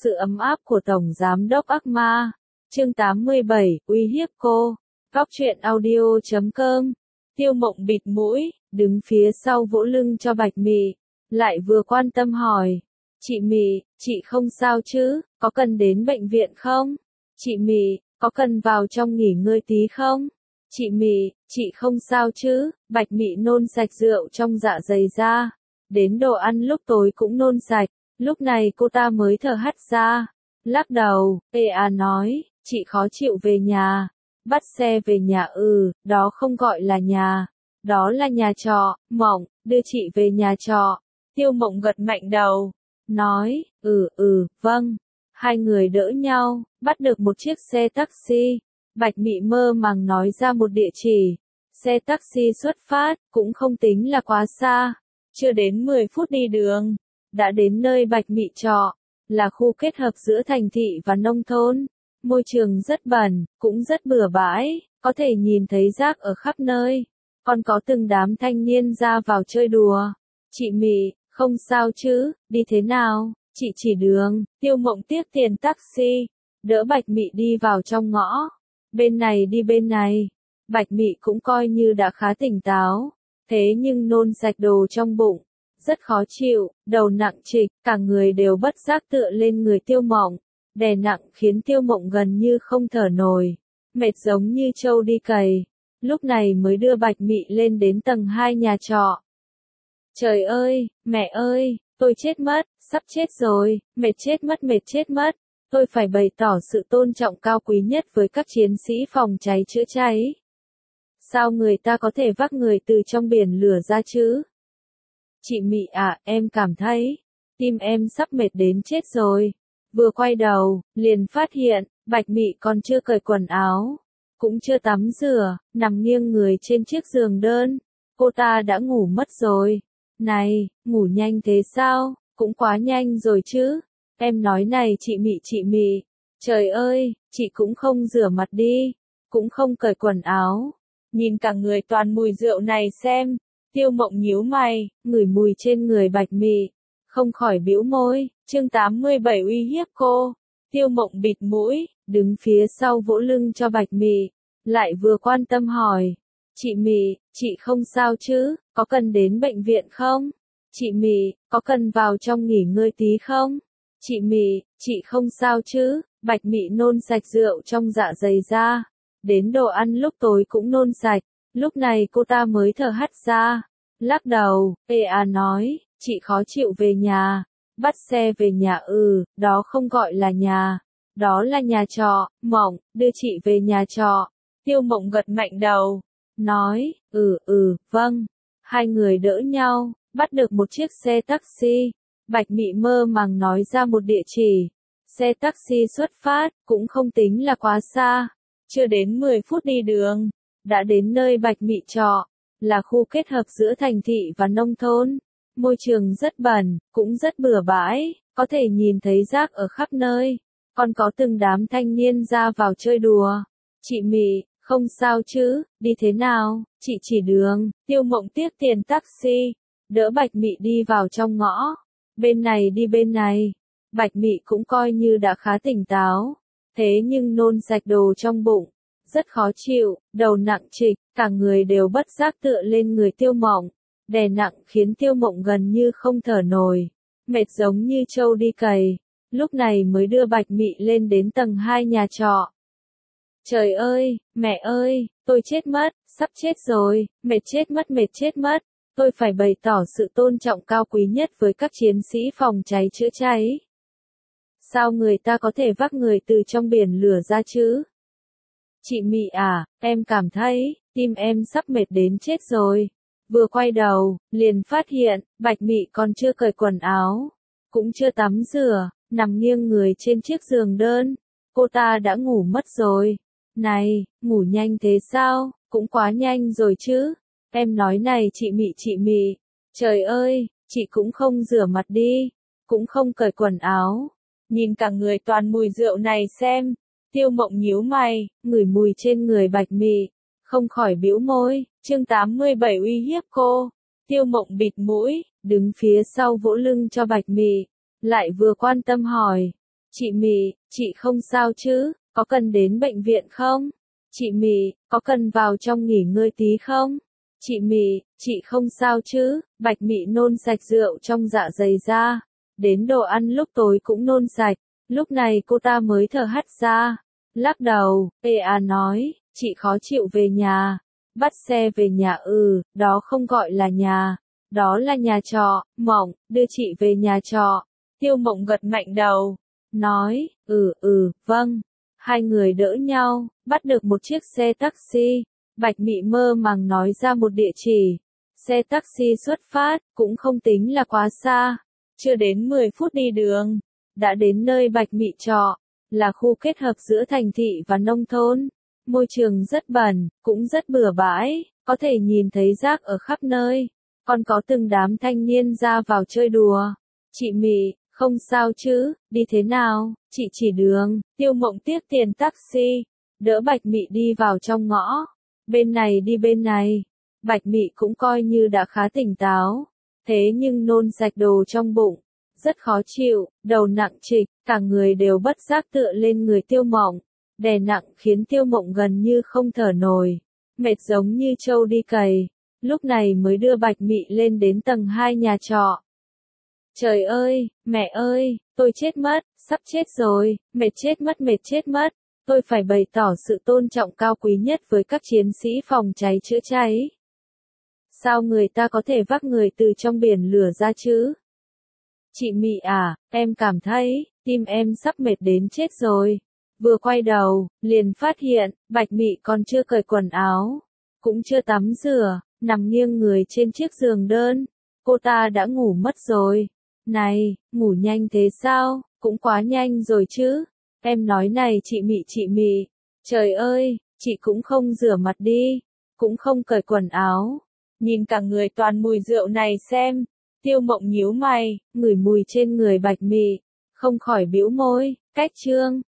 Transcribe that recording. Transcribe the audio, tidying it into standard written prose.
sự ấm áp của Tổng Giám đốc ác ma. Chương 87, uy hiếp cô. Góc truyện audio.com. Tiêu Mộng bịt mũi, đứng phía sau vỗ lưng cho Bạch Mị, lại vừa quan tâm hỏi. Chị Mị, chị không sao chứ, có cần đến bệnh viện không? Chị Mị, có cần vào trong nghỉ ngơi tí không? Chị Mị, chị không sao chứ? Bạch Mị nôn sạch rượu trong dạ dày ra. Đến đồ ăn lúc tối cũng nôn sạch. Lúc này cô ta mới thở hắt ra. Lắc đầu, nói, chị khó chịu về nhà. Bắt xe về nhà đó không gọi là nhà. Đó là nhà trọ, Mộng, đưa chị về nhà trọ. Tiêu Mộng gật mạnh đầu. Nói, vâng. Hai người đỡ nhau, bắt được một chiếc xe taxi. Bạch Mị mơ màng nói ra một địa chỉ. Xe taxi xuất phát, cũng không tính là quá xa. Chưa đến 10 phút đi đường, đã đến nơi Bạch Mị trọ, là khu kết hợp giữa thành thị và nông thôn. Môi trường rất bẩn, cũng rất bừa bãi, có thể nhìn thấy rác ở khắp nơi. Còn có từng đám thanh niên ra vào chơi đùa. Chị Mị, không sao chứ, đi thế nào? Chị chỉ đường. Tiêu Mộng tiếc tiền taxi, đỡ Bạch Mị đi vào trong ngõ. Bên này đi bên này. Bạch Mị cũng coi như đã khá tỉnh táo. Thế nhưng nôn sạch đồ trong bụng, rất khó chịu, đầu nặng trịch, cả người đều bất giác tựa lên người Tiêu Mộng, đè nặng khiến Tiêu Mộng gần như không thở nổi, mệt giống như trâu đi cày. Lúc này mới đưa Bạch Mị lên đến tầng 2 nhà trọ. Trời ơi, mẹ ơi, tôi chết mất, sắp chết rồi, mệt chết mất. Tôi phải bày tỏ sự tôn trọng cao quý nhất với các chiến sĩ phòng cháy chữa cháy. Sao người ta có thể vác người từ trong biển lửa ra chứ? Chị Mị à, em cảm thấy, tim em sắp mệt đến chết rồi. Vừa quay đầu, liền phát hiện, Bạch Mị còn chưa cởi quần áo, cũng chưa tắm rửa, nằm nghiêng người trên chiếc giường đơn. Cô ta đã ngủ mất rồi. Này, ngủ nhanh thế sao? Cũng quá nhanh rồi chứ. Em nói này chị Mị. Trời ơi, chị cũng không rửa mặt đi, cũng không cởi quần áo. Nhìn cả người toàn mùi rượu này xem. Tiêu Mộng nhíu mày, ngửi mùi trên người Bạch Mị, không khỏi bĩu môi. Chương 87 uy hiếp cô. Tiêu Mộng bịt mũi, đứng phía sau vỗ lưng cho Bạch Mị, lại vừa quan tâm hỏi. Chị Mị, chị không sao chứ, có cần đến bệnh viện không? Chị Mị, có cần vào trong nghỉ ngơi tí không? Chị Mị, chị không sao chứ? Bạch Mị nôn sạch rượu trong dạ dày ra. Đến đồ ăn lúc tối cũng nôn sạch. Lúc này cô ta mới thở hắt ra. Lắc đầu, nói, chị khó chịu về nhà. Bắt xe về nhà đó không gọi là nhà. Đó là nhà trọ, Mộng, đưa chị về nhà trọ. Tiêu Mộng gật mạnh đầu. Nói, vâng. Hai người đỡ nhau, bắt được một chiếc xe taxi. Bạch Mị mơ màng nói ra một địa chỉ. Xe taxi xuất phát, cũng không tính là quá xa. Chưa đến 10 phút đi đường, đã đến nơi Bạch Mị trọ, là khu kết hợp giữa thành thị và nông thôn. Môi trường rất bẩn, cũng rất bừa bãi, có thể nhìn thấy rác ở khắp nơi. Còn có từng đám thanh niên ra vào chơi đùa. Chị Mị, không sao chứ, đi thế nào? Chị chỉ đường. Tiêu Mộng tiếc tiền taxi, đỡ Bạch Mị đi vào trong ngõ. Bên này đi bên này. Bạch Mị cũng coi như đã khá tỉnh táo. Thế nhưng nôn sạch đồ trong bụng, rất khó chịu, đầu nặng trịch, cả người đều bất giác tựa lên người Tiêu Mộng, đè nặng khiến Tiêu Mộng gần như không thở nổi, mệt giống như trâu đi cày. Lúc này mới đưa Bạch Mị lên đến tầng 2 nhà trọ. Trời ơi, mẹ ơi, tôi chết mất, sắp chết rồi, mệt chết mất. Tôi phải bày tỏ sự tôn trọng cao quý nhất với các chiến sĩ phòng cháy chữa cháy. Sao người ta có thể vác người từ trong biển lửa ra chứ? Chị Mị à, em cảm thấy, tim em sắp mệt đến chết rồi. Vừa quay đầu, liền phát hiện, Bạch Mị còn chưa cởi quần áo, cũng chưa tắm rửa, nằm nghiêng người trên chiếc giường đơn. Cô ta đã ngủ mất rồi. Này, ngủ nhanh thế sao? Cũng quá nhanh rồi chứ. Em nói này chị Mị. Trời ơi, chị cũng không rửa mặt đi, cũng không cởi quần áo. Nhìn cả người toàn mùi rượu này xem. Tiêu Mộng nhíu mày, ngửi mùi trên người Bạch Mị, không khỏi bĩu môi. Chương 87 uy hiếp cô. Tiêu Mộng bịt mũi, đứng phía sau vỗ lưng cho Bạch Mị, lại vừa quan tâm hỏi. Chị Mị, chị không sao chứ, có cần đến bệnh viện không? Chị Mị, có cần vào trong nghỉ ngơi tí không? Chị Mị, chị không sao chứ, Bạch Mị nôn sạch rượu trong dạ dày ra, đến đồ ăn lúc tối cũng nôn sạch, lúc này cô ta mới thở hắt ra, lắc đầu, nói, chị khó chịu về nhà, bắt xe về nhà đó không gọi là nhà, đó là nhà trọ, Mộng, đưa chị về nhà trọ. Tiêu Mộng gật mạnh đầu, nói, vâng. Hai người đỡ nhau, bắt được một chiếc xe taxi. Bạch Mị mơ màng nói ra một địa chỉ. Xe taxi xuất phát, cũng không tính là quá xa. Chưa đến 10 phút đi đường, đã đến nơi Bạch Mị trọ, là khu kết hợp giữa thành thị và nông thôn. Môi trường rất bẩn, cũng rất bừa bãi, có thể nhìn thấy rác ở khắp nơi. Còn có từng đám thanh niên ra vào chơi đùa. Chị Mị, không sao chứ, đi thế nào, chị chỉ đường. Tiêu Mộng tiếc tiền taxi, đỡ Bạch Mị đi vào trong ngõ. Bên này đi bên này. Bạch Mị cũng coi như đã khá tỉnh táo. Thế nhưng nôn sạch đồ trong bụng. Rất khó chịu, đầu nặng trịch, cả người đều bất giác tựa lên người Tiêu Mộng. Đè nặng khiến Tiêu Mộng gần như không thở nổi. Mệt giống như trâu đi cày. Lúc này mới đưa Bạch Mị lên đến tầng 2 nhà trọ. Trời ơi, mẹ ơi, tôi chết mất, sắp chết rồi, mệt chết mất. Tôi phải bày tỏ sự tôn trọng cao quý nhất với các chiến sĩ phòng cháy chữa cháy. Sao người ta có thể vác người từ trong biển lửa ra chứ? Chị Mị à, em cảm thấy, tim em sắp mệt đến chết rồi. Vừa quay đầu, liền phát hiện, Bạch Mị còn chưa cởi quần áo, cũng chưa tắm rửa, nằm nghiêng người trên chiếc giường đơn. Cô ta đã ngủ mất rồi. Này, ngủ nhanh thế sao, cũng quá nhanh rồi chứ. Em nói này chị Mị, trời ơi, chị cũng không rửa mặt đi, cũng không cởi quần áo. Nhìn cả người toàn mùi rượu này xem. Tiêu Mộng nhíu mày, ngửi mùi trên người Bạch Mị, không khỏi bĩu môi, cách trương.